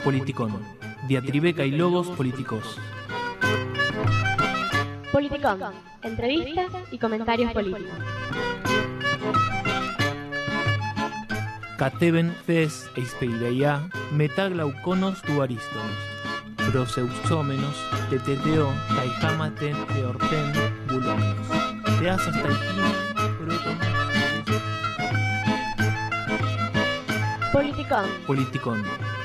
Politicón. Diatribeca y logos políticos. Politicón. Entrevistas y comentarios políticos. Cateben fes eispeideia metaglauconos tu arístonos. Proseusómenos, teteteo, caijamaten, teorten, bulómenos. Teasas taikini, proton. Politicón. Politicón.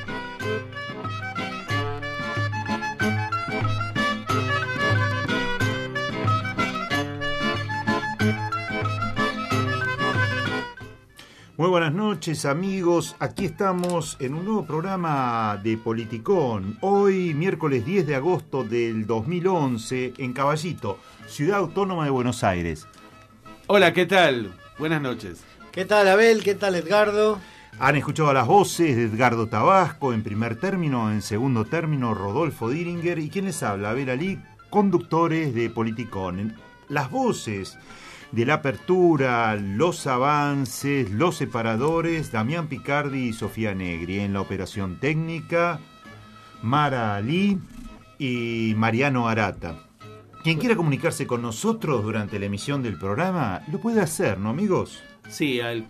Muy buenas noches, amigos. Aquí estamos en un nuevo programa de Politicón. Hoy, miércoles 10 de agosto del 2011, en Caballito, Ciudad Autónoma de Buenos Aires. Hola, ¿qué tal? Buenas noches. ¿Qué tal, Abel? ¿Qué tal, Edgardo? Han escuchado las voces de Edgardo Tabasco en primer término, en segundo término Rodolfo Diringer y ¿quién les habla? Abel Ali, conductores de Politicón. Las voces de la apertura, los avances, los separadores, Damián Picardi y Sofía Negri. En la operación técnica, Mara Ali y Mariano Arata. Quien quiera comunicarse con nosotros durante la emisión del programa, lo puede hacer, ¿no, amigos? Sí, al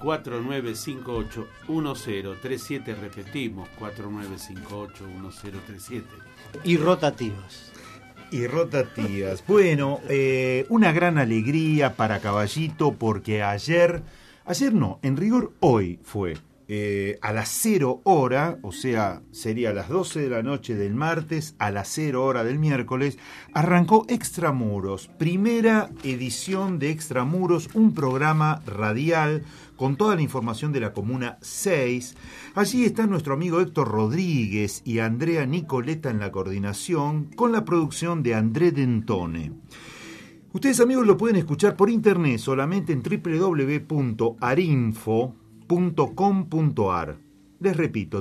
4958-1037, repetimos, 4958-1037. Y rotativos. Y rotativas. Bueno, una gran alegría para Caballito porque ayer no, en rigor hoy fue a las 0 hora, o sea, sería a las 12 de la noche del martes, a las 0 hora del miércoles, arrancó Extramuros, primera edición de Extramuros, un programa radial con toda la información de la Comuna 6. Allí está nuestro amigo Héctor Rodríguez y Andrea Nicoleta en la coordinación, con la producción de André Dentone. Ustedes, amigos, lo pueden escuchar por internet solamente en www.arinfo.com.ar. Les repito,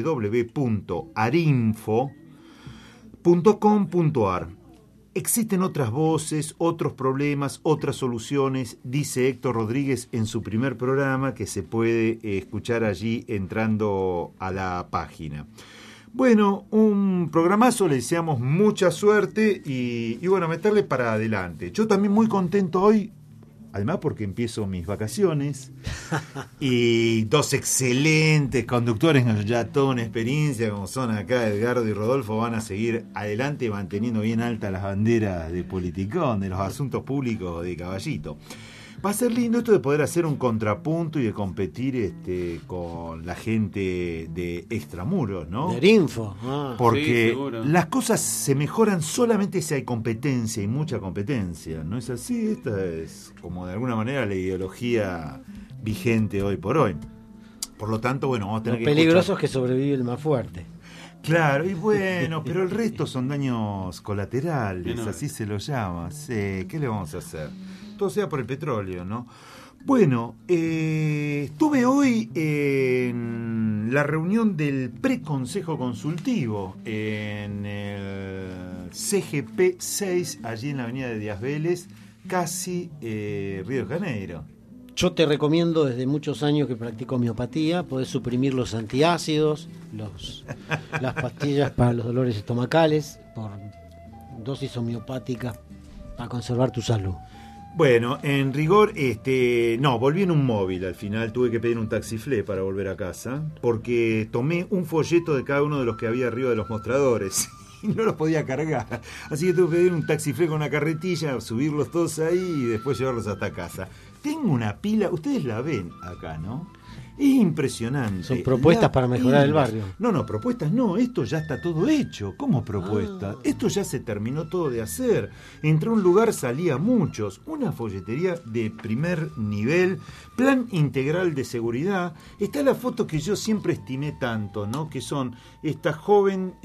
www.arinfo.com.ar. Existen otras voces, otros problemas, otras soluciones, dice Héctor Rodríguez en su primer programa, que se puede escuchar allí entrando a la página. Bueno, un programazo, le deseamos mucha suerte y bueno, meterle para adelante. Yo también muy contento hoy, además porque empiezo mis vacaciones y dos excelentes conductores, ya toda una experiencia como son acá Edgardo y Rodolfo, van a seguir adelante manteniendo bien alta las banderas de Politicón, de los asuntos públicos de Caballito. Va a ser lindo esto de poder hacer un contrapunto y de competir con la gente de Extramuros, ¿no? De Arinfo. Porque sí, las cosas se mejoran solamente si hay competencia y mucha competencia, ¿no es así? Esta es como de alguna manera la ideología vigente hoy por hoy. Por lo tanto, bueno, vamos a tener Lo que peligroso escuchar. es que sobrevive el más fuerte. Claro, y bueno, pero el resto son daños colaterales, Menores. así se lo llama. Sí, ¿qué le vamos a hacer? Todo sea por el petróleo, ¿no? Bueno, estuve hoy en la reunión del preconsejo consultivo en el CGP 6, allí en la avenida de Díaz Vélez, casi Río de Janeiro. Yo te recomiendo desde muchos años que practico homeopatía, podés suprimir los antiácidos, las pastillas para los dolores estomacales, por dosis homeopática para conservar tu salud. Bueno, en rigor, no, volví en un móvil al final, tuve que pedir un taxiflé para volver a casa, porque tomé un folleto de cada uno de los que había arriba de los mostradores y no los podía cargar. Así que tuve que pedir un taxiflé con una carretilla, subirlos todos ahí y después llevarlos hasta casa. Tengo una pila, ustedes la ven acá, ¿no? Es impresionante. Son propuestas para mejorar el barrio. No, propuestas no, esto ya está todo hecho. ¿Cómo propuestas? Esto ya se terminó todo de hacer. Entré a un lugar, salía muchos. Una folletería de primer nivel, plan integral de seguridad. Está la foto que yo siempre estimé tanto, ¿no? Que son esta joven...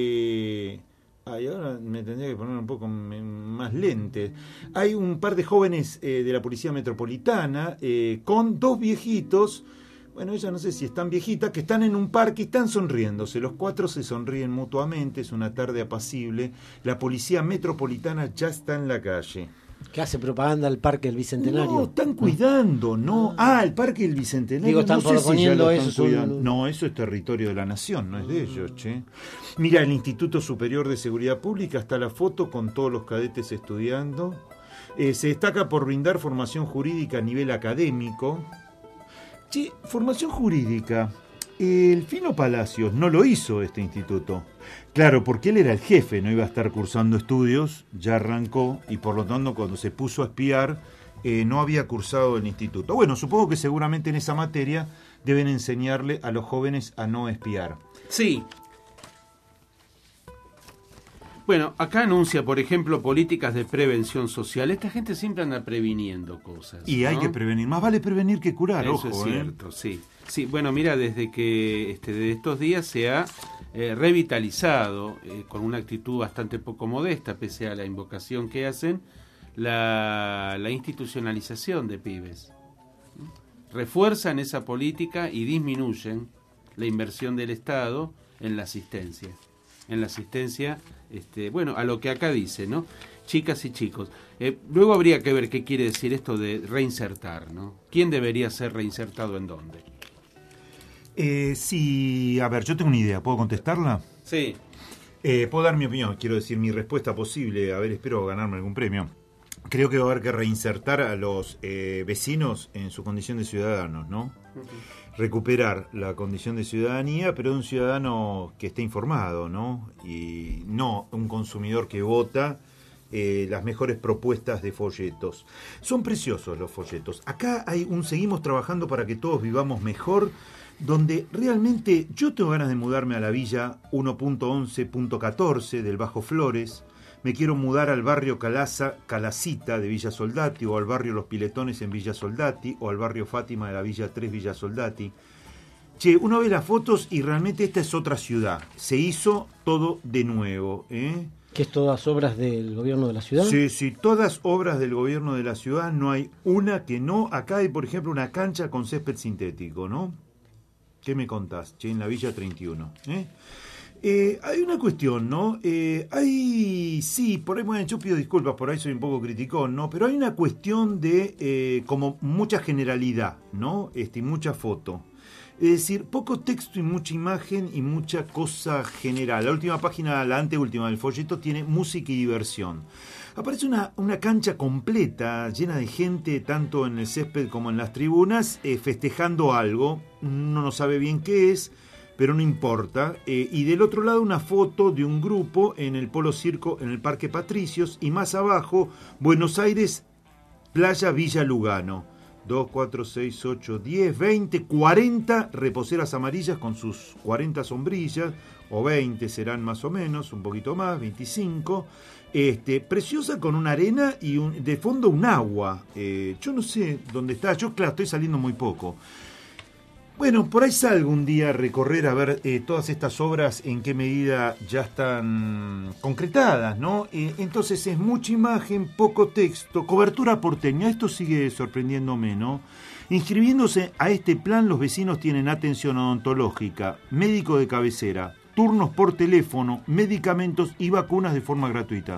ahora me tendría que poner un poco más lentes. Hay un par de jóvenes de la Policía Metropolitana con dos viejitos. Bueno, ella no sé si están viejitas, que están en un parque y están sonriéndose. Los cuatro se sonríen mutuamente, es una tarde apacible. La Policía Metropolitana ya está en la calle. Que hace propaganda al Parque del Bicentenario. No, están cuidando, ¿no? El Parque del Bicentenario. Digo, están no sé si ya proponiendo lo están eso. cuidando. No, eso es territorio de la nación, no es de ellos, che. Mira, el Instituto Superior de Seguridad Pública, está la foto con todos los cadetes estudiando. Se destaca por brindar formación jurídica a nivel académico. Che, formación jurídica. El Fino Palacios no lo hizo este instituto. Claro, porque él era el jefe, no iba a estar cursando estudios, ya arrancó, y por lo tanto cuando se puso a espiar no había cursado el instituto. Bueno, supongo que seguramente en esa materia deben enseñarle a los jóvenes a no espiar. Sí. Bueno, acá anuncia, por ejemplo, políticas de prevención social. Esta gente siempre anda previniendo cosas. Y hay ¿no? que prevenir, más vale prevenir que curar, Eso ojo. es cierto, sí. Sí, bueno, mira, desde que de estos días se ha revitalizado, con una actitud bastante poco modesta, pese a la invocación que hacen, la institucionalización de pibes. Refuerzan esa política y disminuyen la inversión del Estado en la asistencia. Bueno, a lo que acá dice, ¿no? Chicas y chicos. Luego habría que ver qué quiere decir esto de reinsertar, ¿no? ¿Quién debería ser reinsertado en dónde? Sí, a ver, yo tengo una idea, ¿puedo contestarla? Sí. Puedo dar mi opinión, quiero decir mi respuesta posible, a ver, espero ganarme algún premio. Creo que va a haber que reinsertar a los vecinos en su condición de ciudadanos, ¿no? Recuperar la condición de ciudadanía, pero de un ciudadano que esté informado, ¿no? Y no un consumidor que vota las mejores propuestas de folletos. Son preciosos los folletos. Acá seguimos trabajando para que todos vivamos mejor, donde realmente yo tengo ganas de mudarme a la villa 1.11.14 del Bajo Flores. Me quiero mudar al barrio Calacita de Villa Soldati, o al barrio Los Piletones en Villa Soldati, o al barrio Fátima de la Villa 3 Villa Soldati. Che, uno ve las fotos y realmente esta es otra ciudad. Se hizo todo de nuevo, ¿eh? ¿Que es todas obras del gobierno de la ciudad? Sí, todas obras del gobierno de la ciudad, no hay una que no. Acá hay, por ejemplo, una cancha con césped sintético, ¿no? ¿Qué me contás, che, en la Villa 31? Hay una cuestión, ¿no? Por ahí, bueno, yo pido disculpas, por ahí soy un poco criticón, ¿no? Pero hay una cuestión de, como mucha generalidad, ¿no? Mucha foto. Es decir, poco texto y mucha imagen y mucha cosa general. La última página, la anteúltima del folleto, tiene música y diversión. Aparece una cancha completa, llena de gente, tanto en el césped como en las tribunas, festejando algo. No sabe bien qué es, pero no importa. Y del otro lado una foto de un grupo en el Polo Circo, en el Parque Patricios, y más abajo, Buenos Aires, Playa Villa Lugano. 2, 4, 6, 8, 10, 20, 40 reposeras amarillas con sus 40 sombrillas, o 20 serán más o menos, un poquito más, 25. Preciosa, con una arena y de fondo un agua. Yo no sé dónde está, yo claro, estoy saliendo muy poco. Bueno, por ahí salgo un día a recorrer, a ver todas estas obras en qué medida ya están concretadas, ¿no? Entonces es mucha imagen, poco texto, cobertura porteña, esto sigue sorprendiéndome, ¿no? Inscribiéndose a este plan, los vecinos tienen atención odontológica, médico de cabecera, turnos por teléfono, medicamentos y vacunas de forma gratuita.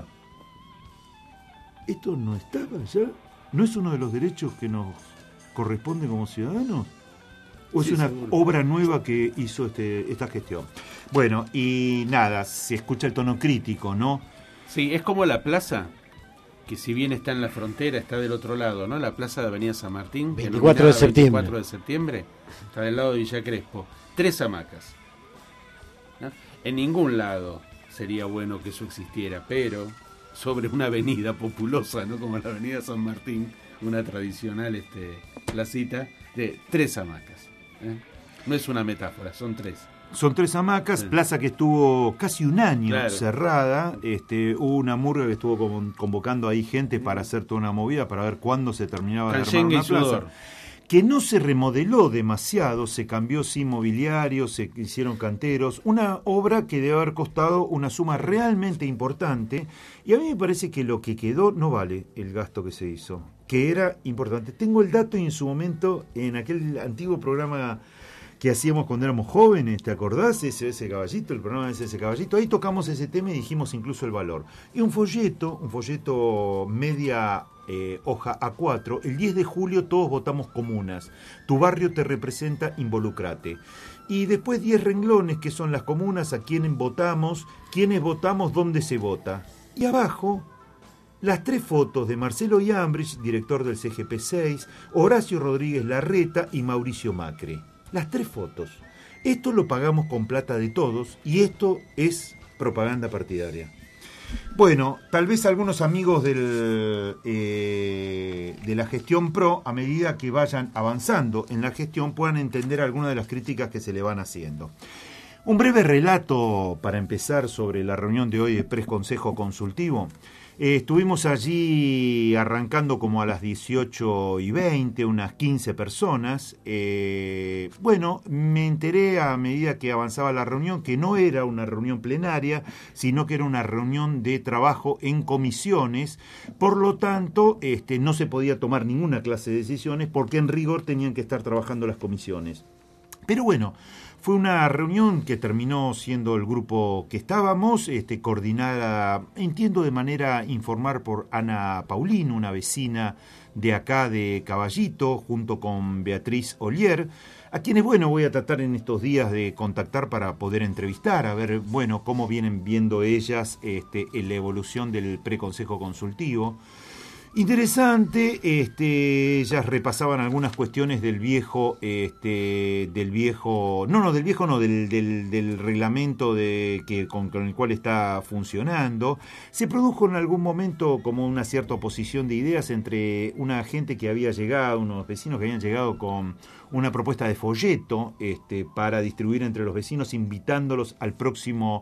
¿Esto no estaba ya? ¿No es uno de los derechos que nos corresponde como ciudadanos? ¿O es una obra nueva que hizo esta gestión? Bueno, y nada, se escucha el tono crítico, ¿no? Sí, es como la plaza, que si bien está en la frontera, está del otro lado, ¿no? La plaza de Avenida San Martín. 24 de septiembre. 24 de septiembre, está del lado de Villa Crespo. 3 hamacas, ¿no? En ningún lado sería bueno que eso existiera, pero sobre una avenida populosa, ¿no? Como la Avenida San Martín, una tradicional placita de 3 hamacas. No es una metáfora, son 3. Son 3 hamacas, sí. Plaza que estuvo casi un año claro. cerrada. Hubo una murga que estuvo convocando ahí gente para hacer toda una movida, para ver cuándo se terminaba de armar una plaza. Que no se remodeló demasiado, se cambió sin mobiliario, se hicieron canteros. Una obra que debe haber costado una suma realmente importante. Y a mí me parece que lo que quedó no vale el gasto que se hizo, que era importante. Tengo el dato, y en su momento, en aquel antiguo programa que hacíamos cuando éramos jóvenes, ¿te acordás? ese Caballito, el programa de ese Caballito, ahí tocamos ese tema y dijimos incluso el valor. Y un folleto media hoja A4, el 10 de julio todos votamos comunas. Tu barrio te representa, involucrate. Y después 10 renglones, que son las comunas, a quiénes votamos, dónde se vota. Y abajo, las 3 fotos de Marcelo Iambrich, director del CGP6, Horacio Rodríguez Larreta y Mauricio Macri. Las 3 fotos. Esto lo pagamos con plata de todos y esto es propaganda partidaria. Bueno, tal vez algunos amigos de la gestión PRO, a medida que vayan avanzando en la gestión, puedan entender algunas de las críticas que se le van haciendo. Un breve relato para empezar sobre la reunión de hoy de Preconsejo Consultivo. Estuvimos allí arrancando como a las 18:20, unas 15 personas. Bueno, me enteré a medida que avanzaba la reunión que no era una reunión plenaria, sino que era una reunión de trabajo en comisiones. Por lo tanto, no se podía tomar ninguna clase de decisiones porque en rigor tenían que estar trabajando las comisiones. Pero bueno, fue una reunión que terminó siendo el grupo que estábamos, coordinada, entiendo de manera informal, por Ana Paulino, una vecina de acá de Caballito, junto con Beatriz Ollier, a quienes, bueno, voy a tratar en estos días de contactar para poder entrevistar, a ver, bueno, cómo vienen viendo ellas la evolución del preconsejo consultivo. Interesante, ellas repasaban algunas cuestiones del reglamento con el cual está funcionando. Se produjo en algún momento como una cierta oposición de ideas entre una gente que había llegado, unos vecinos que habían llegado con una propuesta de folleto para distribuir entre los vecinos, invitándolos al próximo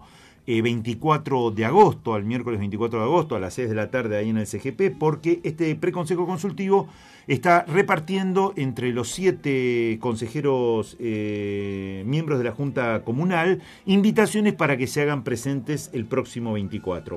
24 de agosto, al miércoles 24 de agosto a las 6 de la tarde ahí en el CGP, porque este preconsejo consultivo está repartiendo entre los 7 consejeros miembros de la Junta Comunal invitaciones para que se hagan presentes el próximo 24.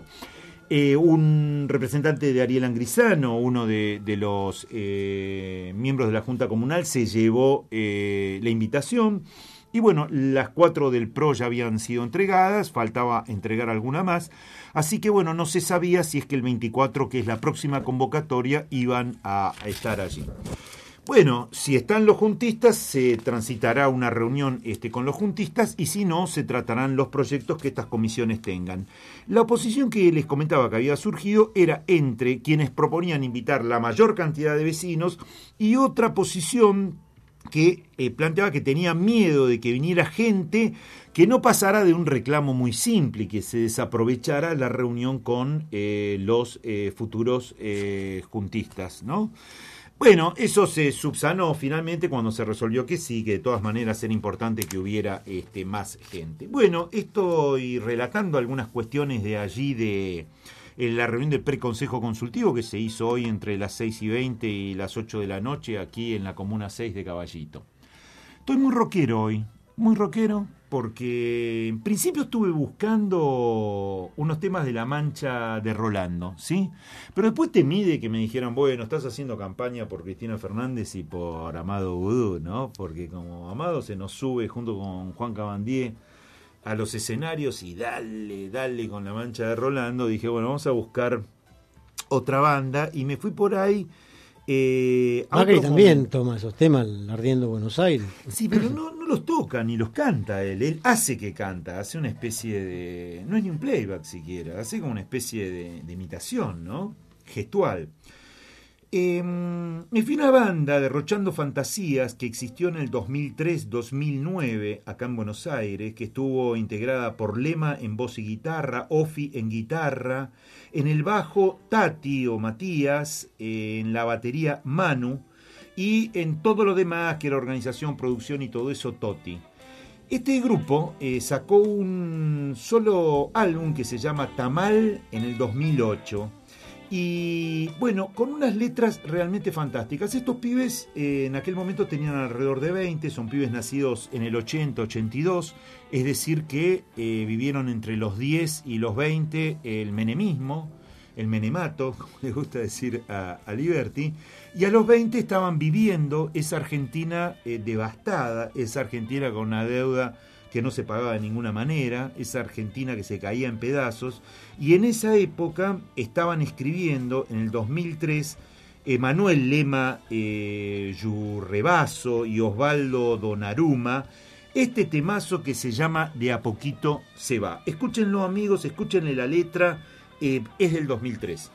Un representante de Ariel Angrisano, uno de los miembros de la Junta Comunal, se llevó la invitación. Y bueno, las 4 del PRO ya habían sido entregadas, faltaba entregar alguna más. Así que bueno, no se sabía si es que el 24, que es la próxima convocatoria, iban a estar allí. Bueno, si están los juntistas, se transitará una reunión con los juntistas, y si no, se tratarán los proyectos que estas comisiones tengan. La oposición que les comentaba que había surgido era entre quienes proponían invitar la mayor cantidad de vecinos y otra posición que planteaba que tenía miedo de que viniera gente que no pasara de un reclamo muy simple y que se desaprovechara la reunión con los futuros juntistas, ¿no? Bueno, eso se subsanó finalmente cuando se resolvió que sí, que de todas maneras era importante que hubiera más gente. Bueno, estoy relatando algunas cuestiones de allí en la reunión del preconsejo consultivo que se hizo hoy entre las 6:20 y las 8 de la noche aquí en la Comuna 6 de Caballito. Estoy muy rockero hoy, muy rockero, porque en principio estuve buscando unos temas de La Mancha de Rolando, ¿sí? Pero después temí de que me dijeran, bueno, estás haciendo campaña por Cristina Fernández y por Amado Vudú, ¿no? Porque como Amado se nos sube junto con Juan Cabandier a los escenarios y dale con La Mancha de Rolando, dije, bueno, vamos a buscar otra banda, y me fui por ahí. Macri también toma esos temas, Ardiendo Buenos Aires. Sí, pero no los toca ni los canta él hace que canta, hace una especie de, no es ni un playback siquiera, hace como una especie de imitación, ¿no? Gestual. Me fui a una banda, Derrochando Fantasías, que existió en el 2003-2009 acá en Buenos Aires, que estuvo integrada por Lema en voz y guitarra, Ofi en guitarra, en el bajo Tati o Matías, en la batería Manu, y en todo lo demás, que era organización, producción y todo eso, Toti. Este grupo sacó un solo álbum que se llama Tamal en el 2008. Y bueno, con unas letras realmente fantásticas. Estos pibes en aquel momento tenían alrededor de 20, son pibes nacidos en el 80, 82, es decir que vivieron entre los 10 y los 20 el menemismo, el menemato, como le gusta decir a Liberty, y a los 20 estaban viviendo esa Argentina devastada, esa Argentina con una deuda que no se pagaba de ninguna manera, esa Argentina que se caía en pedazos, y en esa época estaban escribiendo, en el 2003, Emanuel Lema Yurrebaso y Osvaldo Donnarumma, este temazo que se llama De a poquito se va. Escúchenlo, amigos, escúchenle la letra, es del 2003.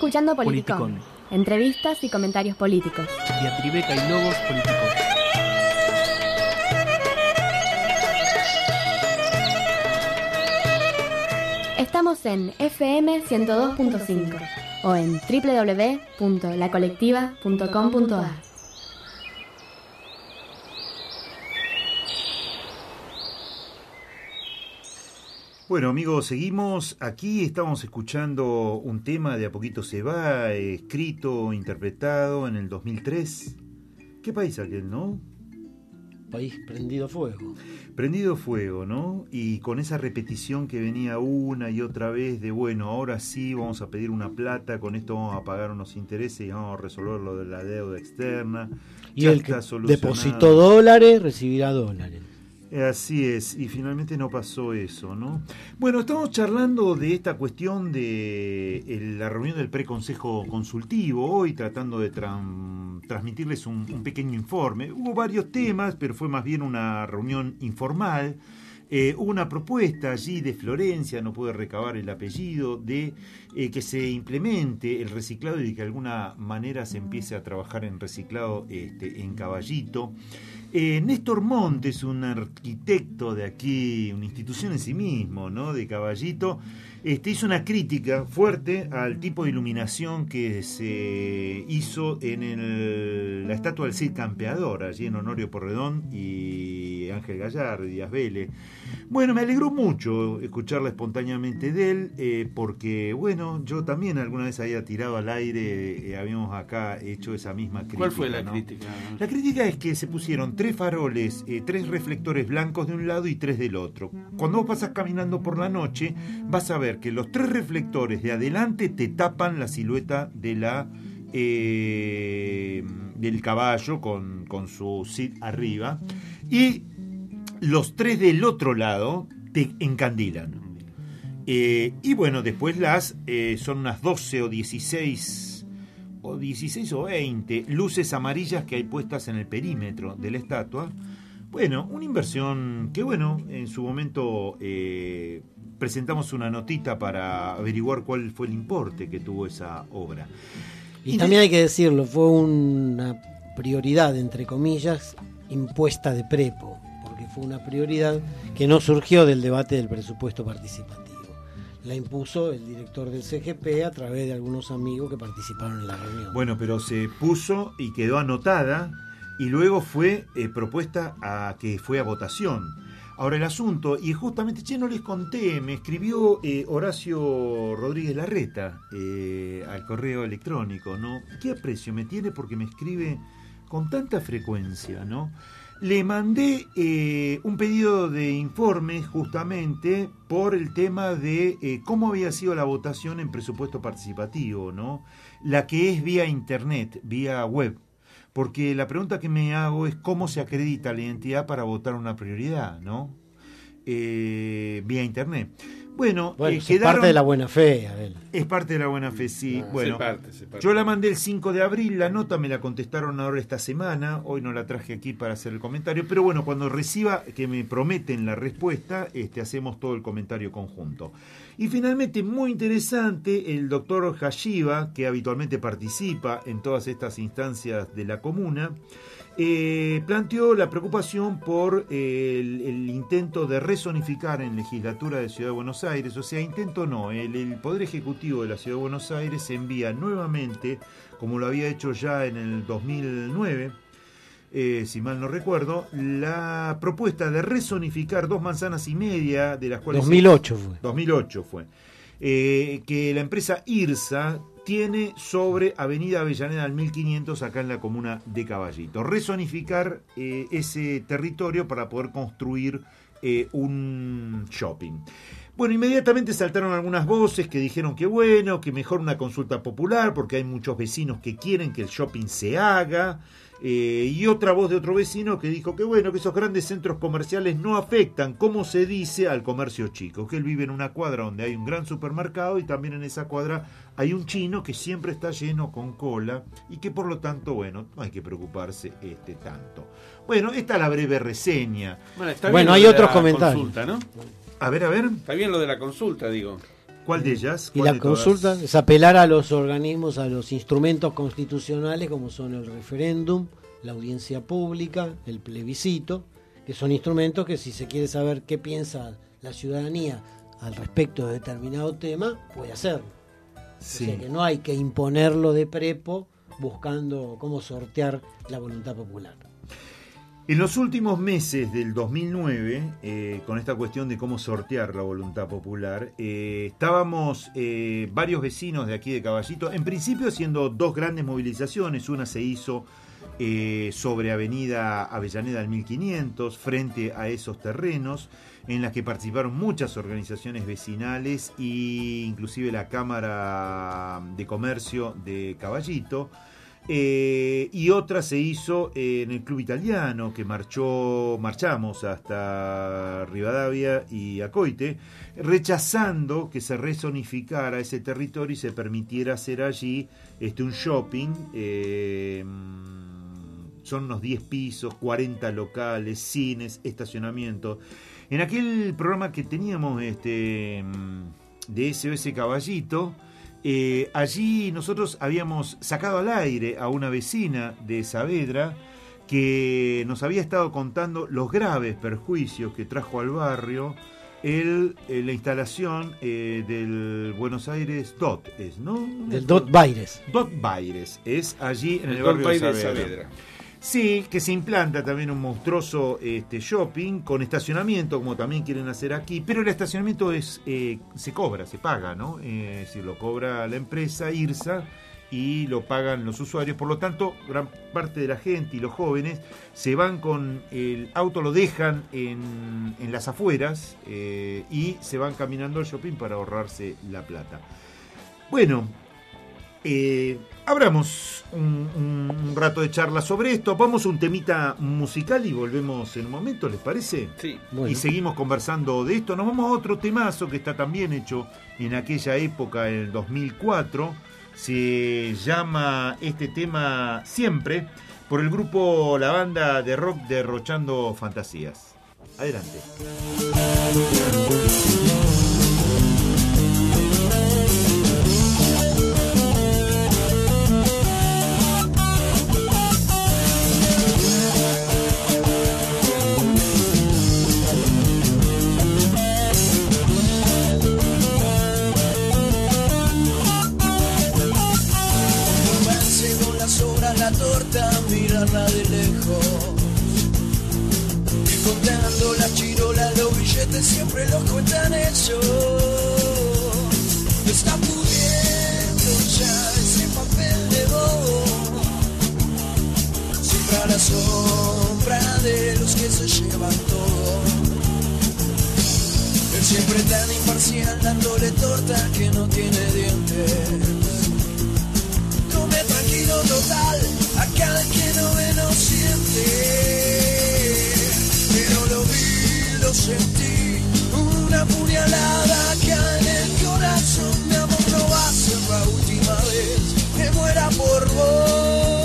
escuchando Politicón. Entrevistas y comentarios políticos. Diatribeca y logos políticos. Estamos en FM 102.5 o en www.lacolectiva.com.ar. Bueno, amigos, seguimos. Aquí estamos escuchando un tema de A Poquito Se Va, escrito, interpretado en el 2003. ¿Qué país aquel, no? País prendido fuego. Prendido fuego, ¿no? Y con esa repetición que venía una y otra vez de, bueno, ahora sí vamos a pedir una plata, con esto vamos a pagar unos intereses y vamos a resolver lo de la deuda externa. Y Ya el está que solucionado. depositó dólares recibirá dólares. Así es, y finalmente no pasó eso, ¿no? Bueno, estamos charlando de esta cuestión de la reunión del preconsejo consultivo, hoy tratando de transmitirles un pequeño informe. Hubo varios temas, pero fue más bien una reunión informal. Hubo una propuesta allí de Florencia, no pude recabar el apellido, de que se implemente el reciclado y de que de alguna manera se empiece a trabajar en reciclado en Caballito. Néstor Montes, un arquitecto de aquí, una institución en sí mismo, ¿no?, de Caballito, hizo una crítica fuerte al tipo de iluminación que se hizo en la estatua del Cid Campeador, allí en Honorio Porredón y Ángel Gallardo y Díaz Vélez. Bueno, me alegró mucho escucharla espontáneamente de él, porque, bueno, yo también alguna vez había tirado al aire, habíamos acá hecho esa misma crítica. ¿Cuál fue la ¿no? crítica? La crítica es que se pusieron 3 faroles, 3 reflectores blancos de un lado y 3 del otro. Cuando vos pasás caminando por la noche, vas a ver que los 3 reflectores de adelante te tapan la silueta de del caballo con su Cid arriba, y los 3 del otro lado te encandilan. Y bueno, después son unas 12 o 16 o 20 luces amarillas que hay puestas en el perímetro de la estatua. Bueno, una inversión que, bueno, en su momento presentamos una notita para averiguar cuál fue el importe que tuvo esa obra. Y también hay que decirlo, fue una prioridad, entre comillas, impuesta de prepo, porque fue una prioridad que no surgió del debate del presupuesto participativo. La impuso el director del CGP a través de algunos amigos que participaron en la reunión. Bueno, pero se puso y quedó anotada y luego fue propuesta a que fue a votación. Ahora el asunto, y justamente, no les conté, me escribió Horacio Rodríguez Larreta al correo electrónico, ¿no? ¿Qué aprecio me tiene porque me escribe con tanta frecuencia, ¿no? Le mandé un pedido de informe justamente por el tema de cómo había sido la votación en presupuesto participativo, ¿no? La que es vía internet, vía web. Porque la pregunta que me hago es cómo se acredita la identidad para votar una prioridad, ¿no? Vía internet. Bueno, es parte de la buena fe, Abel. Es parte de la buena fe, sí. Bueno, se parte. Yo la mandé el 5 de abril, la nota me la contestaron ahora esta semana, hoy no la traje aquí para hacer el comentario, pero bueno, cuando reciba, que me prometen la respuesta, hacemos todo el comentario conjunto. Y finalmente, muy interesante, el doctor Hashiba, que habitualmente participa en todas estas instancias de la comuna, planteó la preocupación por el intento de rezonificar en legislatura de Ciudad de Buenos Aires. O sea, intento no, el Poder Ejecutivo de la Ciudad de Buenos Aires envía nuevamente, como lo había hecho ya en el 2009, si mal no recuerdo, la propuesta de rezonificar 2,5 manzanas, de las cuales 2008 fue que la empresa IRSA tiene sobre Avenida Avellaneda al 1500 acá en la comuna de Caballito. Rezonificar ese territorio para poder construir un shopping. Bueno, inmediatamente saltaron algunas voces que dijeron que bueno, que mejor una consulta popular porque hay muchos vecinos que quieren que el shopping se haga. Y otra voz de otro vecino que dijo que bueno, que esos grandes centros comerciales no afectan, como se dice, al comercio chico, que él vive en una cuadra donde hay un gran supermercado y también en esa cuadra hay un chino que siempre está lleno con cola y que por lo tanto, bueno, no hay que preocuparse tanto. Bueno, esta es la breve reseña. Bueno, hay otros comentarios. Consulta, ¿no? A ver. Está bien lo de la consulta, digo. ¿Cuál de ellas? Y ¿Cuál la de todas? consulta es apelar a los organismos, a los instrumentos constitucionales como son el referéndum, la audiencia pública, el plebiscito, que son instrumentos que si se quiere saber qué piensa la ciudadanía al respecto de determinado tema, puede hacerlo. Sí. O sea que no hay que imponerlo de prepo buscando cómo sortear la voluntad popular. En los últimos meses del 2009, con esta cuestión de cómo sortear la voluntad popular, estábamos varios vecinos de aquí de Caballito, en principio haciendo dos grandes movilizaciones. Una se hizo sobre Avenida Avellaneda al 1500, frente a esos terrenos, en las que participaron muchas organizaciones vecinales e inclusive la Cámara de Comercio de Caballito. Y otra se hizo en el Club Italiano, que marchamos hasta Rivadavia y Acoite, rechazando que se rezonificara ese territorio y se permitiera hacer allí un shopping. Son unos 10 pisos, 40 locales, cines, estacionamiento. En aquel programa que teníamos de SOS Caballito, allí nosotros habíamos sacado al aire a una vecina de Saavedra que nos había estado contando los graves perjuicios que trajo al barrio la instalación del Buenos Aires DOT, ¿no? Del DOT Baires. DOT Baires, es allí en el barrio de Saavedra. Sí, que se implanta también un monstruoso shopping con estacionamiento, como también quieren hacer aquí, pero el estacionamiento se cobra, se paga, ¿no? Es decir, lo cobra la empresa IRSA y lo pagan los usuarios. Por lo tanto, gran parte de la gente y los jóvenes se van con el auto, lo dejan en las afueras y se van caminando al shopping para ahorrarse la plata. Bueno, abramos un rato de charla sobre esto. Vamos a un temita musical y volvemos en un momento, ¿les parece? Sí. Bueno. Y seguimos conversando de esto. Nos vamos a otro temazo que está también hecho en aquella época, en el 2004. Se llama este tema Siempre, por el grupo, la banda de rock Derrochando Fantasías. Adelante. Mirarla de lejos y contando las chirolas, los billetes siempre los cuentan ellos. Está pudiendo ya ese papel de bobo, siempre a la sombra de los que se llevan todo. Él siempre tan imparcial, dándole torta que no tiene dientes. Come tranquilo total, acá el que no ve no siente. Pero lo vi, lo sentí, una puñalada acá en el corazón. Mi amor, no va a ser la última vez que muera por vos.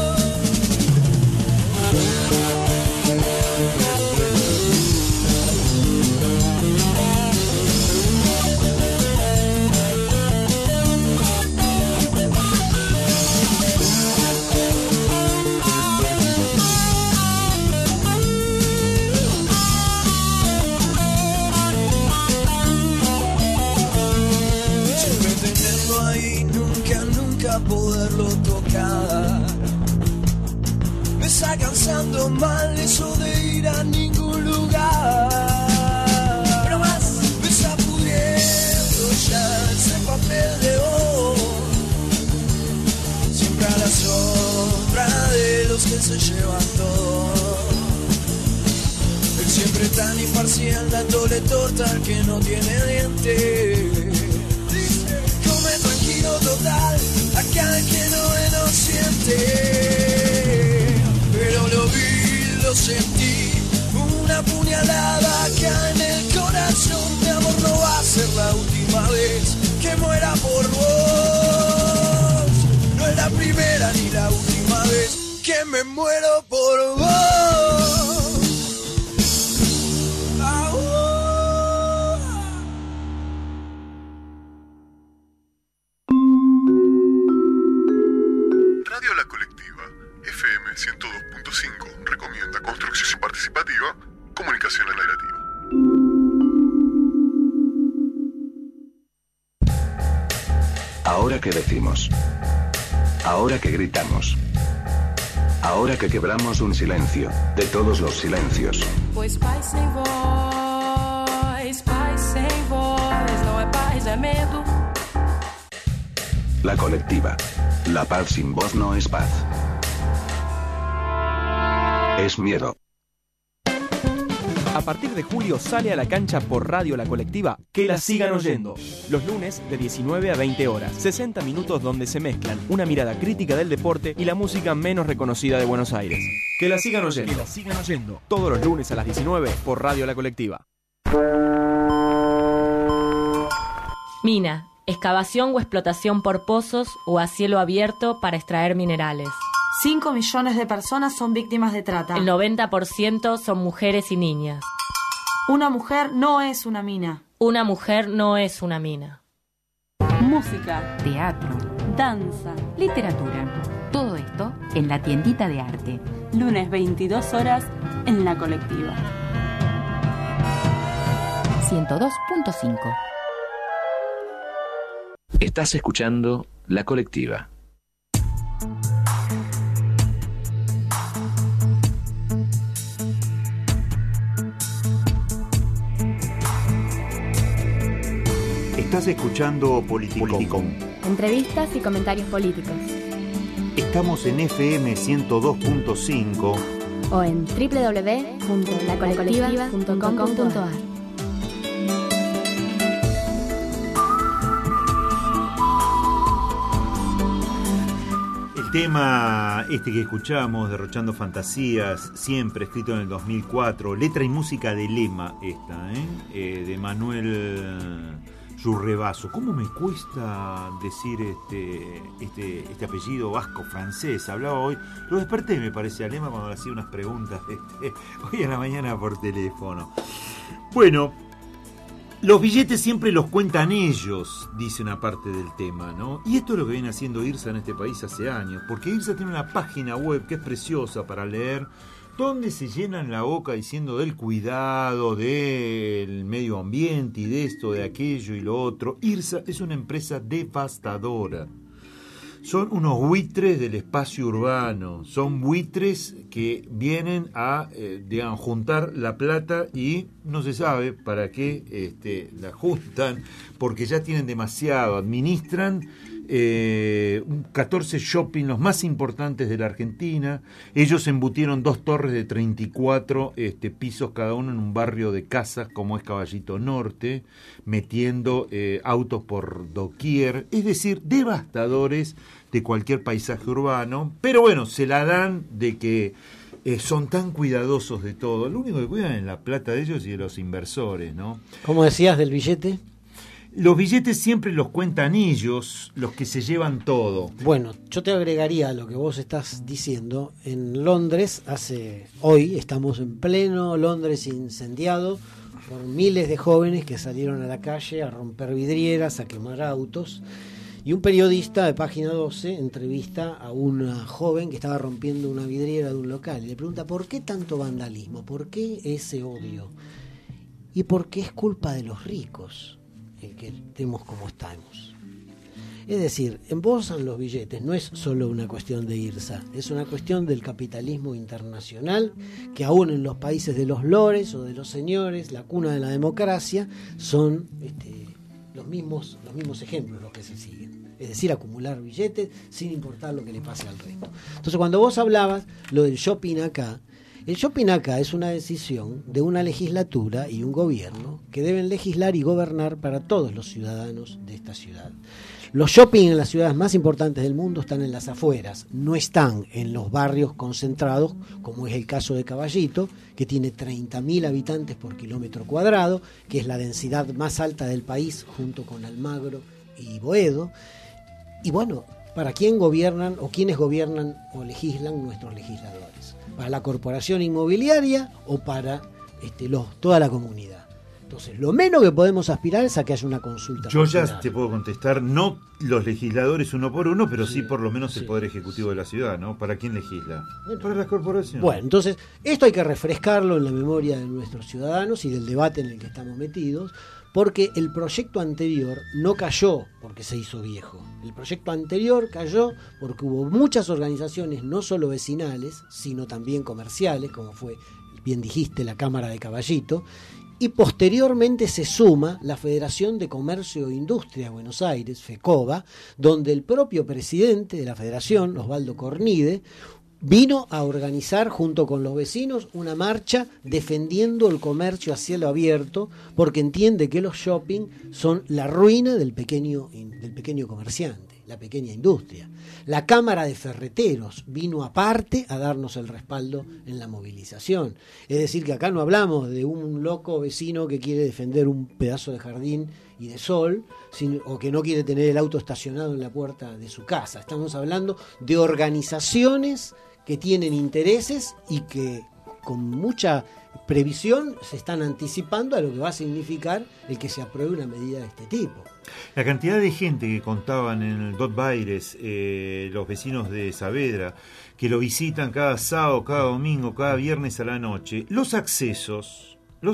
Poderlo tocar, me está cansando mal eso de ir a ningún lugar. Pero más me está pudriendo ya ese papel de oro, siempre a la sombra de los que se llevan todo. Él siempre tan imparcial, dándole torta al que no tiene dientes. Come tranquilo total, acá el que no ve no siente. Pero lo vi, lo sentí, una puñalada acá en el corazón. Mi amor, no va a ser la última vez que muera por vos. No es la primera ni la última vez que me muero por vos. 102.5 recomienda construcción participativa, comunicación alternativa. Ahora que decimos, ahora que gritamos, ahora que quebramos un silencio, de todos los silencios. Pois paz sem voz não é paz, é medo. La colectiva. La paz sin voz no es paz. Es miedo. A partir de julio sale a la cancha por Radio La Colectiva Que la sigan oyendo. Los lunes de 19 a 20 horas. 60 minutos donde se mezclan una mirada crítica del deporte y la música menos reconocida de Buenos Aires. Que la sigan oyendo. Que la sigan oyendo. Todos los lunes a las 19 por Radio La Colectiva. Mina, excavación o explotación por pozos o a cielo abierto para extraer minerales. 5 millones de personas son víctimas de trata. El 90% son mujeres y niñas. Una mujer no es una mina. Una mujer no es una mina. Música, teatro, danza, literatura. Todo esto en la tiendita de arte. Lunes 22 horas en La Colectiva. 102.5. Estás escuchando La Colectiva. Estás escuchando Politicón. Entrevistas y comentarios políticos. Estamos en FM 102.5 o en www.lacolectiva.com.ar. El tema que escuchamos, Derrochando Fantasías, siempre escrito en el 2004, letra y música de Lema de Manuel Yurrebaso. ¿Cómo me cuesta decir este apellido vasco-francés? Hablaba hoy, lo desperté me parece a Lema cuando le hacía unas preguntas hoy a la mañana por teléfono. Bueno, los billetes siempre los cuentan ellos, dice una parte del tema, ¿no? Y esto es lo que viene haciendo IRSA en este país hace años, porque IRSA tiene una página web que es preciosa para leer, donde se llenan la boca diciendo del cuidado, del medio ambiente y de esto, de aquello y lo otro. IRSA es una empresa devastadora. Son unos buitres del espacio urbano, son buitres que vienen a juntar la plata y no se sabe para qué la juntan, porque ya tienen demasiado, administran 14 shopping, los más importantes de la Argentina. Ellos embutieron 2 torres de 34 pisos cada uno en un barrio de casas como es Caballito Norte, metiendo autos por doquier, es decir, devastadores de cualquier paisaje urbano, pero bueno, se la dan de que son tan cuidadosos de todo. Lo único que cuidan es la plata de ellos y de los inversores, ¿no? ¿Cómo decías del billete? Los billetes siempre los cuentan ellos, los que se llevan todo. Bueno, yo te agregaría a lo que vos estás diciendo. En Londres, hoy estamos en pleno Londres incendiado por miles de jóvenes que salieron a la calle a romper vidrieras, a quemar autos. Y un periodista de Página 12 entrevista a una joven que estaba rompiendo una vidriera de un local y le pregunta ¿por qué tanto vandalismo? ¿Por qué ese odio? Y porque es culpa de los ricos el que estemos como estamos. Es decir, embolsan los billetes, no es solo una cuestión de IRSA, es una cuestión del capitalismo internacional que aún en los países de los lores o de los señores, la cuna de la democracia, son los mismos ejemplos los que se siguen. Es decir, acumular billetes sin importar lo que le pase al resto. Entonces, cuando vos hablabas lo del shopping acá, el shopping acá es una decisión de una legislatura y un gobierno que deben legislar y gobernar para todos los ciudadanos de esta ciudad. Los shopping en las ciudades más importantes del mundo están en las afueras, no están en los barrios concentrados, como es el caso de Caballito, que tiene 30.000 habitantes por kilómetro cuadrado, que es la densidad más alta del país, junto con Almagro y Boedo. Y bueno, ¿para quién gobiernan o quiénes gobiernan o legislan nuestros legisladores? ¿Para la corporación inmobiliaria o para toda la comunidad? Entonces, lo menos que podemos aspirar es a que haya una consulta. Yo ya popular. te puedo contestar, no los legisladores uno por uno, pero sí por lo menos el Poder Ejecutivo de la ciudad, ¿no? ¿Para quién legisla? Para las corporaciones. Bueno, entonces, esto hay que refrescarlo en la memoria de nuestros ciudadanos y del debate en el que estamos metidos, porque el proyecto anterior no cayó porque se hizo viejo. El proyecto anterior cayó porque hubo muchas organizaciones, no solo vecinales, sino también comerciales, como fue, bien dijiste, la Cámara de Caballito, y posteriormente se suma la Federación de Comercio e Industria de Buenos Aires, FECOBA, donde el propio presidente de la federación, Osvaldo Cornide, vino a organizar junto con los vecinos una marcha defendiendo el comercio a cielo abierto, porque entiende que los shopping son la ruina del pequeño comerciante, la pequeña industria. La Cámara de Ferreteros vino aparte a darnos el respaldo en la movilización. Es decir, que acá no hablamos de un loco vecino que quiere defender un pedazo de jardín y de sol, o que no quiere tener el auto estacionado en la puerta de su casa. Estamos hablando de organizaciones que tienen intereses y que con mucha previsión se están anticipando a lo que va a significar el que se apruebe una medida de este tipo. La cantidad de gente que contaban en el Dot Baires, los vecinos de Saavedra, que lo visitan cada sábado, cada domingo, cada viernes a la noche, los accesos,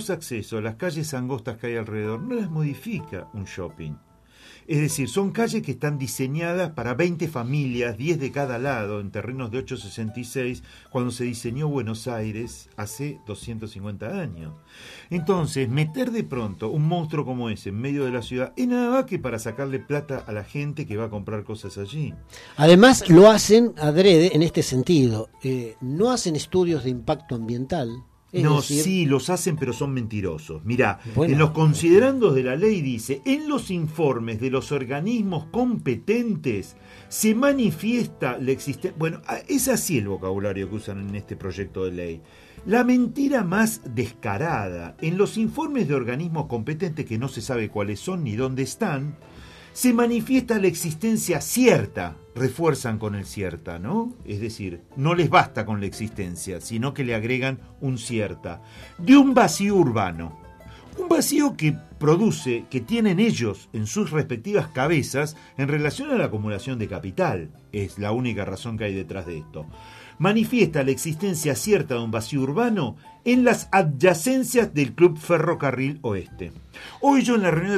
las calles angostas que hay alrededor, no las modifica un shopping. Es decir, son calles que están diseñadas para 20 familias, 10 de cada lado, en terrenos de 866, cuando se diseñó Buenos Aires hace 250 años. Entonces, meter de pronto un monstruo como ese en medio de la ciudad es nada más que para sacarle plata a la gente que va a comprar cosas allí. Además, lo hacen adrede en este sentido. No hacen estudios de impacto ambiental. No, sí, los hacen, pero son mentirosos. Mirá, en los considerandos de la ley dice, en los informes de los organismos competentes se manifiesta la existencia... Bueno, es así el vocabulario que usan en este proyecto de ley. La mentira más descarada, en los informes de organismos competentes que no se sabe cuáles son ni dónde están, se manifiesta la existencia cierta, refuerzan con el cierta, ¿no? Es decir, no les basta con la existencia, sino que le agregan un cierta, de un vacío urbano. Un vacío que produce, que tienen ellos en sus respectivas cabezas en relación a la acumulación de capital. Es la única razón que hay detrás de esto. Manifiesta la existencia cierta de un vacío urbano en las adyacencias del Club Ferrocarril Oeste. Hoy yo en la reunión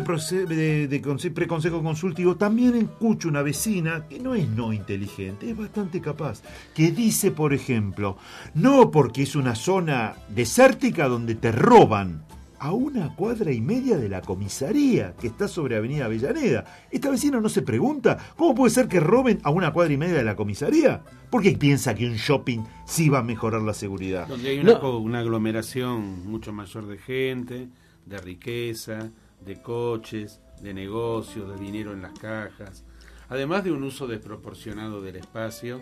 de preconsejo consultivo también escucho una vecina que no es no inteligente, es bastante capaz, que dice, por ejemplo, no porque es una zona desértica donde te roban, a 1,5 cuadras de la comisaría que está sobre Avenida Avellaneda. Esta vecina no se pregunta cómo puede ser que roben a 1,5 cuadras de la comisaría, porque piensa que un shopping sí va a mejorar la seguridad. Donde hay una aglomeración mucho mayor de gente, de riqueza, de coches, de negocios, de dinero en las cajas, además de un uso desproporcionado del espacio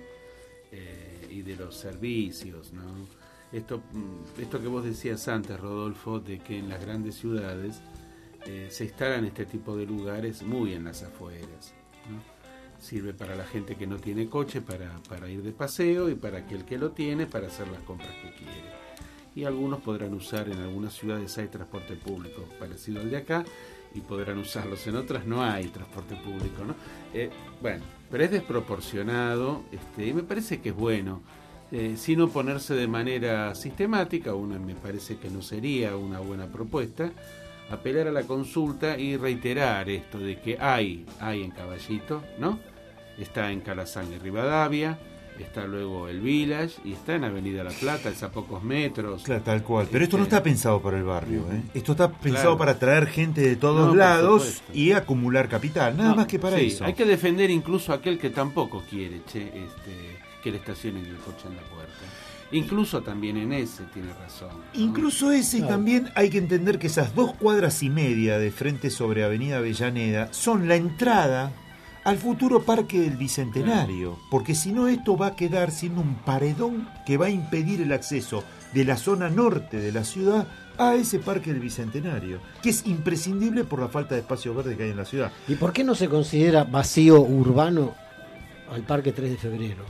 y de los servicios, ¿no? Esto que vos decías antes, Rodolfo, de que en las grandes ciudades se instalan este tipo de lugares muy en las afueras, ¿no? Sirve para la gente que no tiene coche para ir de paseo y para aquel que lo tiene para hacer las compras que quiere. Y algunos podrán usar, en algunas ciudades hay transporte público parecido al de acá y podrán usarlos, en otras no hay transporte público, ¿no? Bueno, pero es desproporcionado y me parece que es bueno. Sin oponerse de manera sistemática, me parece que no sería una buena propuesta, apelar a la consulta y reiterar esto de que hay en Caballito, ¿no? Está en Calazán y Rivadavia, está luego el Village y está en Avenida La Plata, es a pocos metros. Claro, tal cual. Pero esto no está pensado para el barrio, ¿eh? Esto está pensado para atraer gente de todos lados y acumular capital, nada más que para eso. Hay que defender incluso a aquel que tampoco quiere, que le estacionen el coche en la puerta. Incluso también en ese tiene razón, ¿no? Incluso ese también hay que entender que esas 2,5 cuadras de frente sobre Avenida Avellaneda son la entrada al futuro Parque del Bicentenario, porque si no esto va a quedar siendo un paredón que va a impedir el acceso de la zona norte de la ciudad a ese Parque del Bicentenario, que es imprescindible por la falta de espacio verde que hay en la ciudad. ¿Y por qué no se considera vacío urbano al Parque 3 de Febrero?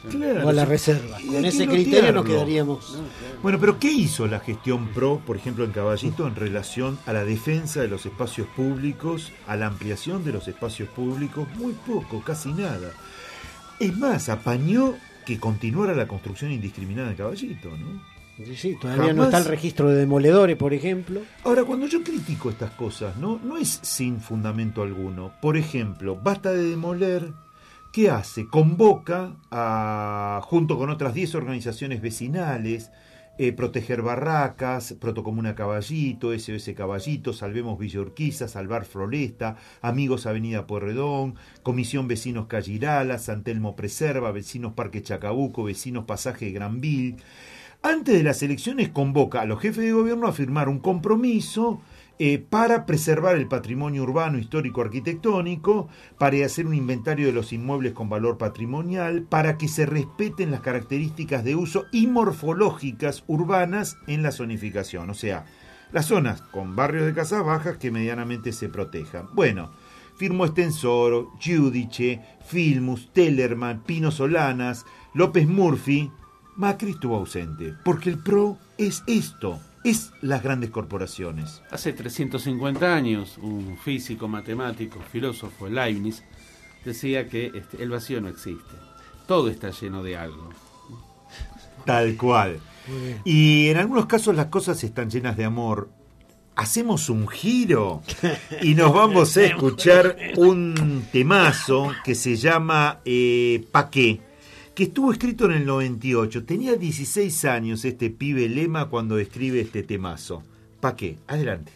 o a la reserva. Con ese que criterio lotearlo. nos quedaríamos. Bueno, pero ¿qué hizo la gestión PRO, por ejemplo, en Caballito, en relación a la defensa de los espacios públicos, a la ampliación de los espacios públicos? Muy poco, casi nada. Es más, apañó que continuara la construcción indiscriminada en Caballito, ¿no? Sí, todavía no está el registro de demoledores, por ejemplo. Ahora, cuando yo critico estas cosas, no es sin fundamento alguno. Por ejemplo, Basta de Demoler, ¿qué hace? Convoca junto con otras 10 organizaciones vecinales, Proteger Barracas, Protocomuna Caballito, SOS Caballito, Salvemos Villa Urquiza, Salvar Floresta, Amigos Avenida Pueyrredón, Comisión Vecinos Callirala, San Telmo Preserva, Vecinos Parque Chacabuco, Vecinos Pasaje Granville. Antes de las elecciones convoca a los jefes de gobierno a firmar un compromiso para preservar el patrimonio urbano, histórico, arquitectónico, para hacer un inventario de los inmuebles con valor patrimonial, para que se respeten las características de uso y morfológicas urbanas en la zonificación, o sea, las zonas con barrios de casas bajas que medianamente se protejan. Bueno, firmó Estensoro, Giudice, Filmus, Tellerman, Pino Solanas, López Murphy. Macri estuvo ausente, porque el PRO es esto, es las grandes corporaciones. Hace 350 años, un físico, matemático, filósofo, Leibniz, decía que el vacío no existe. Todo está lleno de algo. Tal cual. Y en algunos casos las cosas están llenas de amor. Hacemos un giro y nos vamos a escuchar un temazo que se llama ¿Pa' qué?, que estuvo escrito en el 98. Tenía 16 años este pibe Lema cuando escribe este temazo. ¿Pa' qué? Adelante.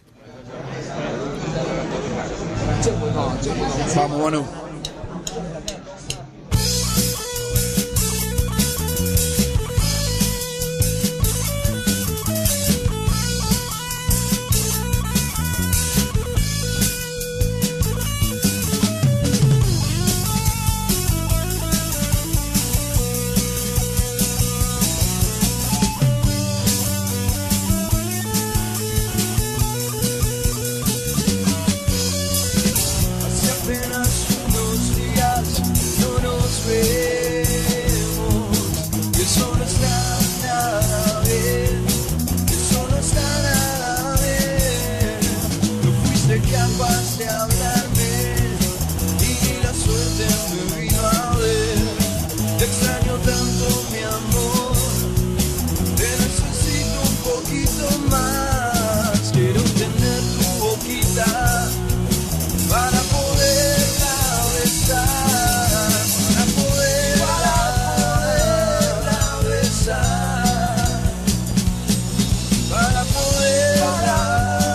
Vamos, Manu. Capaz de hablarme y la suerte me vino a ver. Te extraño tanto, mi amor, te necesito un poquito más. Quiero tener tu boquita para poderla besar, para poderla besar, para poderla.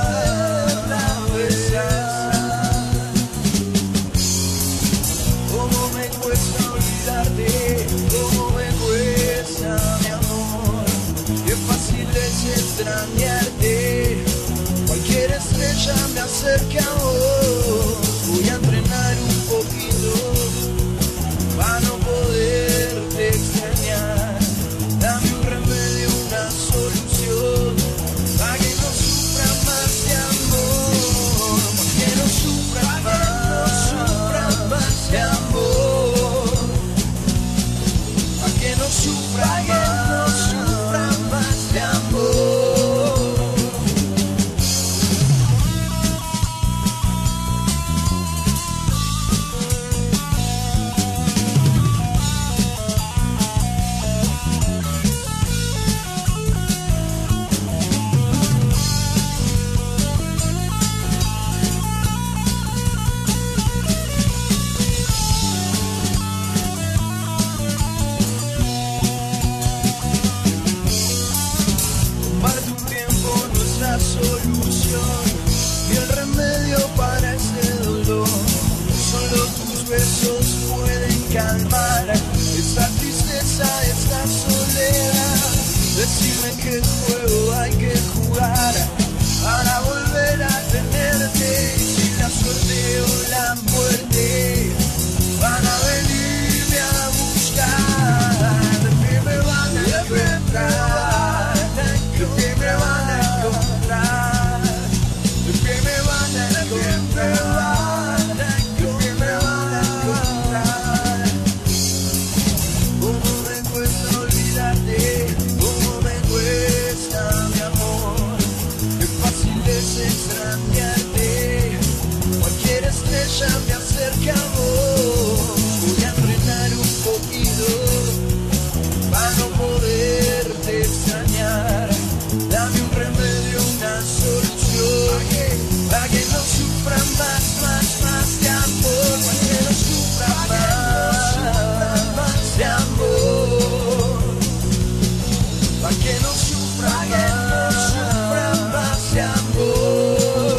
Extrañarte, cualquier estrella me acerca a vos. Voy a entrenar un poquito para no poderte extrañar. Dame un remedio, una solución para que no sufra más de amor, para que no sufra más de amor, para que no sufra más de amor. Solución y el remedio para ese dolor. Solo tus besos pueden calmar esta tristeza, esta soledad. Decime qué juego hay que jugar para volver a tenerte. Si la suerte o la muerte van a venirme a buscar, ¿de qué me van a encontrar? ¿De qué me van a encontrar? ¿De qué me van a encontrar? ¿De qué me van a encontrar? ¿Cómo me para que no sufran más de amor.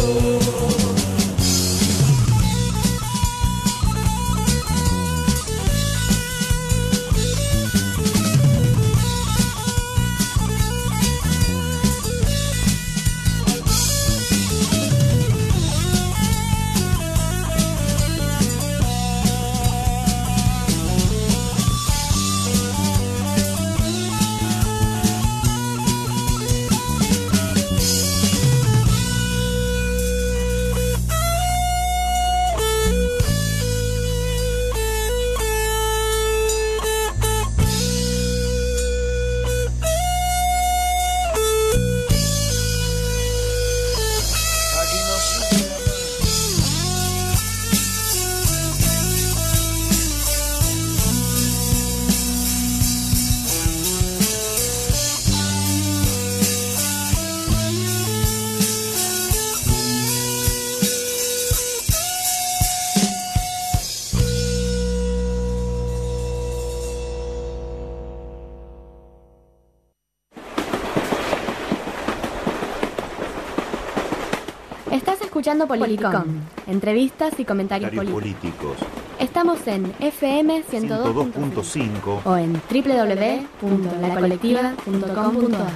Estás escuchando Politicón, entrevistas y comentarios políticos. Estamos en FM 102.5 o en www.lacolectiva.com.ar.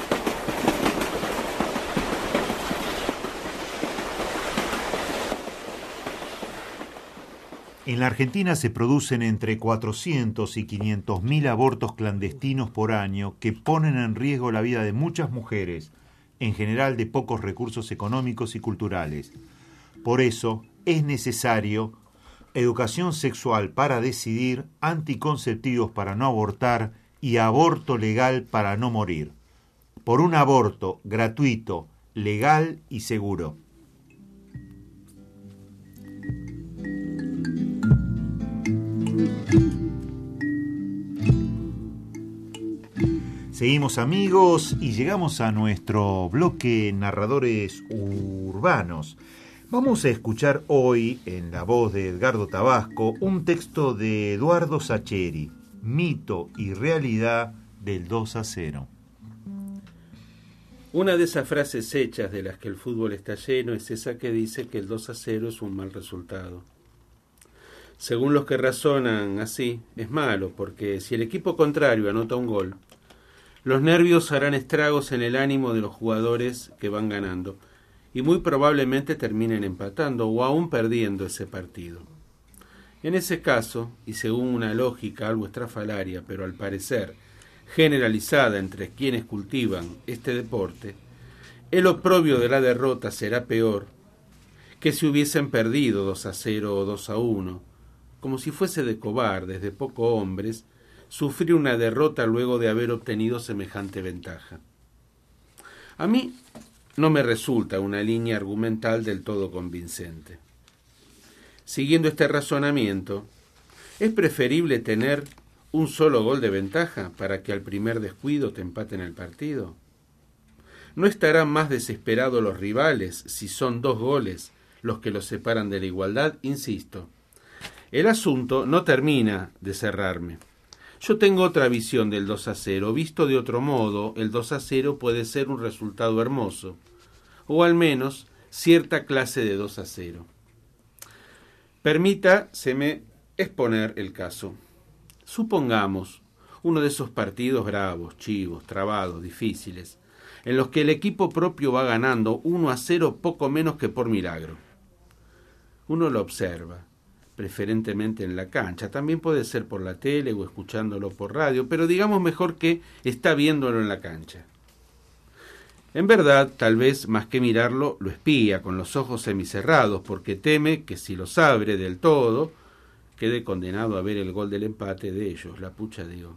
En la Argentina se producen entre 400 y 500.000 abortos clandestinos por año que ponen en riesgo la vida de muchas mujeres, en general de pocos recursos económicos y culturales. Por eso es necesario educación sexual para decidir, anticonceptivos para no abortar y aborto legal para no morir. Por un aborto gratuito, legal y seguro. Seguimos, amigos, y llegamos a nuestro bloque Narradores Urbanos. Vamos a escuchar hoy, en la voz de Edgardo Tabasco, un texto de Eduardo Sacheri, Mito y realidad del 2-0. Una de esas frases hechas de las que el fútbol está lleno es esa que dice que el 2-0 es un mal resultado. Según los que razonan así, es malo, porque si el equipo contrario anota un gol, los nervios harán estragos en el ánimo de los jugadores que van ganando y muy probablemente terminen empatando o aún perdiendo ese partido. En ese caso, y según una lógica algo estrafalaria, pero al parecer generalizada entre quienes cultivan este deporte, el oprobio de la derrota será peor que si hubiesen perdido 2-0 o 2-1, como si fuese de cobardes, de poco hombres, sufrir una derrota luego de haber obtenido semejante ventaja. A mí no me resulta una línea argumental del todo convincente. Siguiendo este razonamiento, ¿es preferible tener un solo gol de ventaja para que al primer descuido te empaten el partido? ¿No estarán más desesperados los rivales si son 2 goles los que los separan de la igualdad? Insisto, el asunto no termina de cerrarme. Yo tengo otra visión del 2-0. Visto de otro modo, el 2-0 puede ser un resultado hermoso, o al menos cierta clase de 2-0. Permítaseme exponer el caso. Supongamos uno de esos partidos bravos, chivos, trabados, difíciles, en los que el equipo propio va ganando 1-0 poco menos que por milagro. Uno lo observa, preferentemente en la cancha, también puede ser por la tele o escuchándolo por radio, pero digamos mejor que está viéndolo en la cancha. En verdad, tal vez más que mirarlo, lo espía con los ojos semicerrados, porque teme que si los abre del todo, quede condenado a ver el gol del empate de ellos, la pucha digo.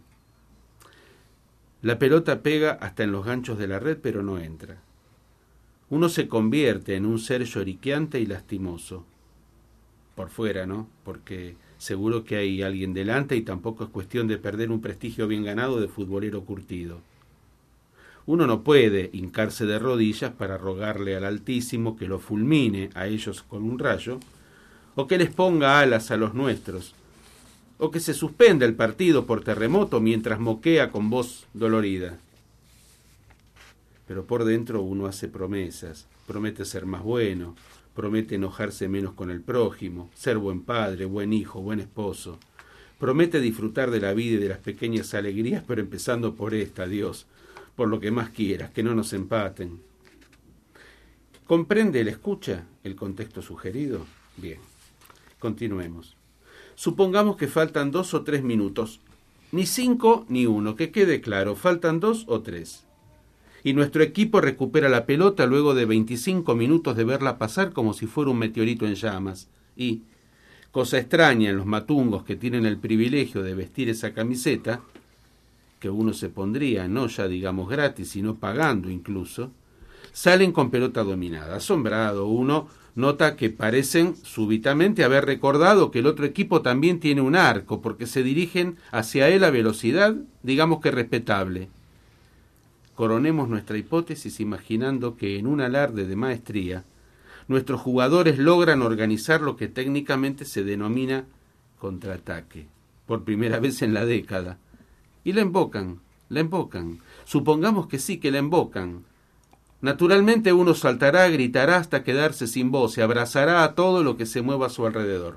La pelota pega hasta en los ganchos de la red, pero no entra. Uno se convierte en un ser lloriqueante y lastimoso. Por fuera, ¿no? Porque seguro que hay alguien delante y tampoco es cuestión de perder un prestigio bien ganado de futbolero curtido. Uno no puede hincarse de rodillas para rogarle al Altísimo que lo fulmine a ellos con un rayo, o que les ponga alas a los nuestros, o que se suspenda el partido por terremoto mientras moquea con voz dolorida. pero por dentro uno hace promesas, promete ser más bueno, promete enojarse menos con el prójimo, ser buen padre, buen hijo, buen esposo. Promete disfrutar de la vida y de las pequeñas alegrías, pero empezando por esta, Dios, por lo que más quieras, que no nos empaten. ¿Comprende el escucha el contexto sugerido? Bien, continuemos. Supongamos que faltan 2 o 3 minutos, ni 5 ni 1, que quede claro, faltan 2 o 3. Y nuestro equipo recupera la pelota luego de 25 minutos de verla pasar como si fuera un meteorito en llamas. Y, cosa extraña en los matungos que tienen el privilegio de vestir esa camiseta, que uno se pondría, no ya digamos gratis, sino pagando incluso, salen con pelota dominada. Asombrado, uno nota que parecen súbitamente haber recordado que el otro equipo también tiene un arco, porque se dirigen hacia él a velocidad, digamos que respetable. Coronemos nuestra hipótesis imaginando que en un alarde de maestría, nuestros jugadores logran organizar lo que técnicamente se denomina contraataque, por primera vez en la década, y la embocan. Supongamos que sí, que la embocan. Naturalmente uno saltará, gritará hasta quedarse sin voz, se abrazará a todo lo que se mueva a su alrededor.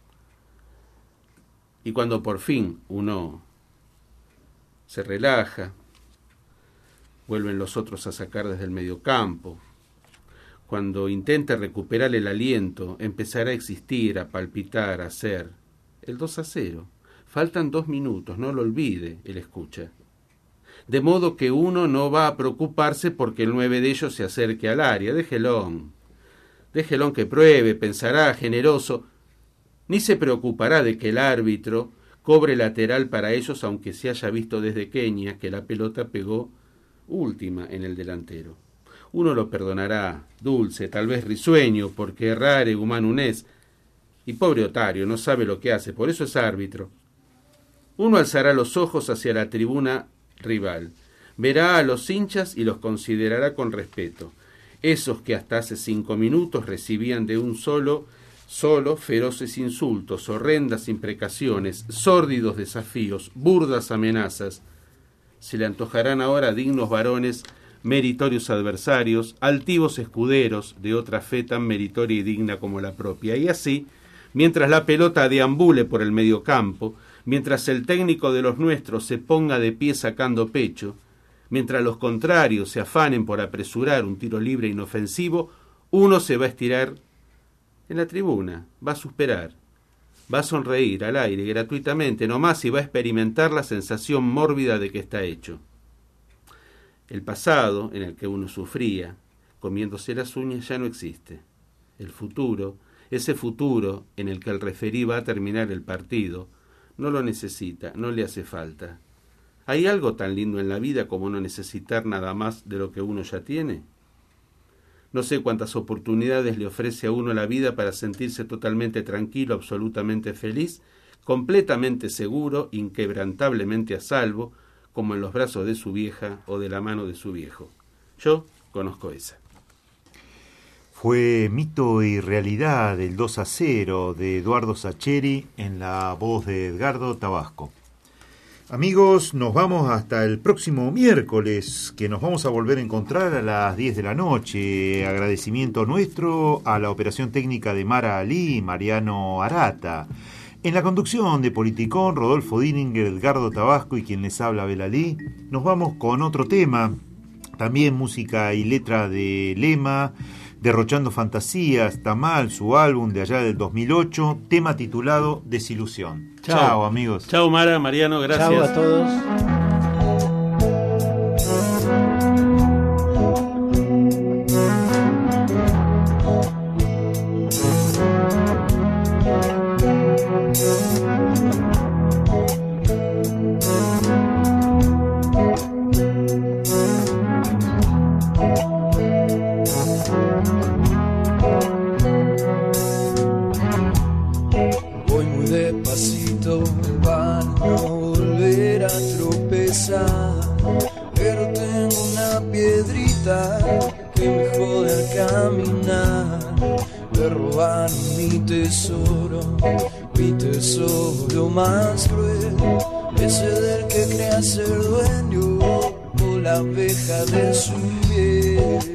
Y cuando por fin uno se relaja, vuelven los otros a sacar desde el mediocampo. Cuando intente recuperar el aliento, empezará a existir, a palpitar, a ser. El 2-0. Faltan 2 minutos, no lo olvide, él escucha. De modo que uno no va a preocuparse porque el 9 de ellos se acerque al área. Déjelón que pruebe, pensará generoso. Ni se preocupará de que el árbitro cobre lateral para ellos, aunque se haya visto desde Kenia que la pelota pegó última en el delantero. Uno lo perdonará, dulce, tal vez risueño, porque errare humanum es. Y pobre Otario, no sabe lo que hace, por eso es árbitro. Uno alzará los ojos hacia la tribuna rival, verá a los hinchas y los considerará con respeto. Esos que hasta hace 5 minutos recibían de un solo feroces insultos, horrendas imprecaciones, sórdidos desafíos, burdas amenazas, se le antojarán ahora dignos varones, meritorios adversarios, altivos escuderos de otra fe tan meritoria y digna como la propia. Y así, mientras la pelota deambule por el mediocampo, mientras el técnico de los nuestros se ponga de pie sacando pecho, mientras los contrarios se afanen por apresurar un tiro libre inofensivo, uno se va a estirar en la tribuna, va a suspirar, va a sonreír al aire gratuitamente nomás y va a experimentar la sensación mórbida de que está hecho. El pasado en el que uno sufría, comiéndose las uñas, ya no existe. El futuro, ese futuro en el que el referí va a terminar el partido, no lo necesita, no le hace falta. ¿Hay algo tan lindo en la vida como no necesitar nada más de lo que uno ya tiene? No sé cuántas oportunidades le ofrece a uno la vida para sentirse totalmente tranquilo, absolutamente feliz, completamente seguro, inquebrantablemente a salvo, como en los brazos de su vieja o de la mano de su viejo. Yo conozco esa. Fue Mito y Realidad, el 2-0 de Eduardo Sacheri en la voz de Edgardo Tabasco. Amigos, nos vamos hasta el próximo miércoles, que nos vamos a volver a encontrar a las 10 de la noche. Agradecimiento nuestro a la operación técnica de Mara Ali y Mariano Arata. En la conducción de Politicón, Rodolfo Dininger, Edgardo Tabasco y quien les habla, Belalí. Nos vamos con otro tema, también música y letra de Lema, Derrochando Fantasías, Tamal, su álbum de allá del 2008, tema titulado Desilusión. Chao, amigos. Chao, Mara, Mariano, gracias. Chao a todos. Pero tengo una piedrita que me jode al caminar. Me robaron mi tesoro más cruel, ese del que crea ser dueño. la abeja de su miel.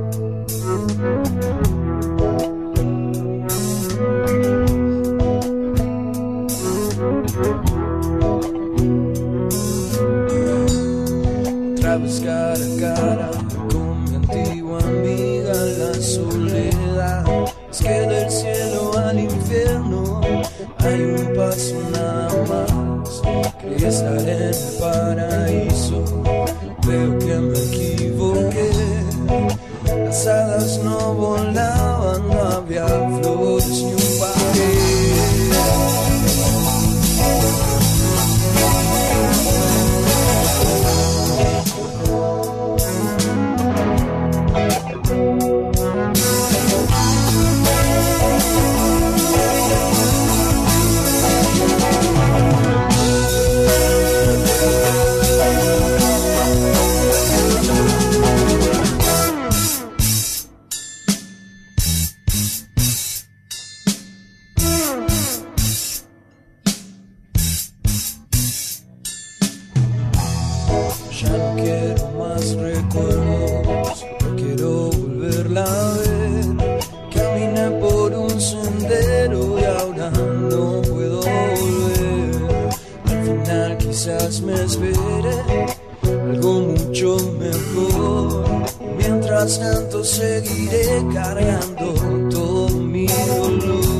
Otra vez cara a cara con mi antigua amiga la soledad. Es que del cielo al infierno hay un paso nada más. Creí estar en el paraíso, veo que me equivoqué. Las hadas no volaban, no había flores ni un pared. Ya no quiero más recuerdos, no quiero volverla a ver. Caminé por un sendero y ahora no puedo volver. Al final quizás me espere algo mucho mejor. Mientras tanto seguiré cargando todo mi dolor.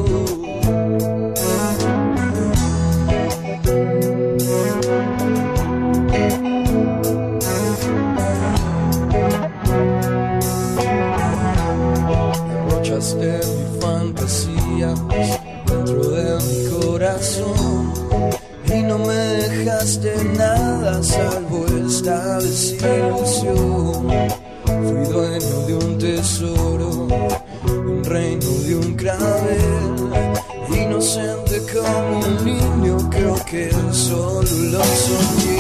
De mis fantasías dentro de mi corazón y no me dejaste nada salvo esta desilusión. Fui dueño de un tesoro, un reino de un clavel, inocente como un niño, creo que solo lo soñé.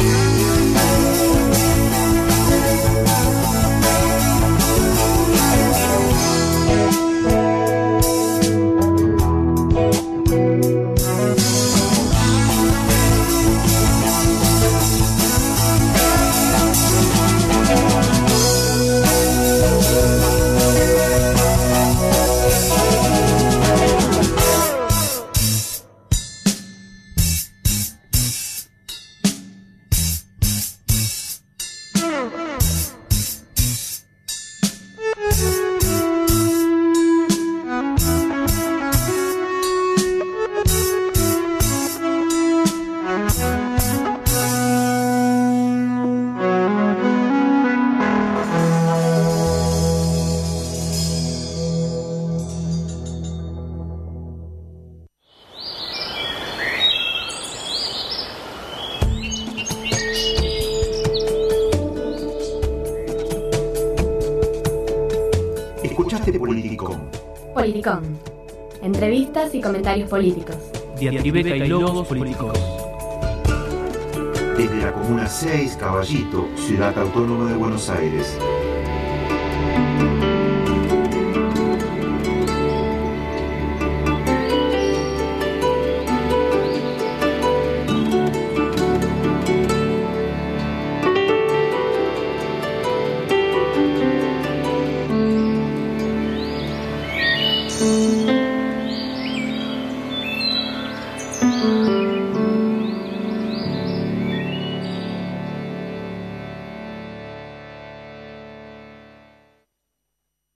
Politicón. Entrevistas y comentarios políticos. Diatribeca y logos políticos. Desde la Comuna 6, Caballito, Ciudad Autónoma de Buenos Aires.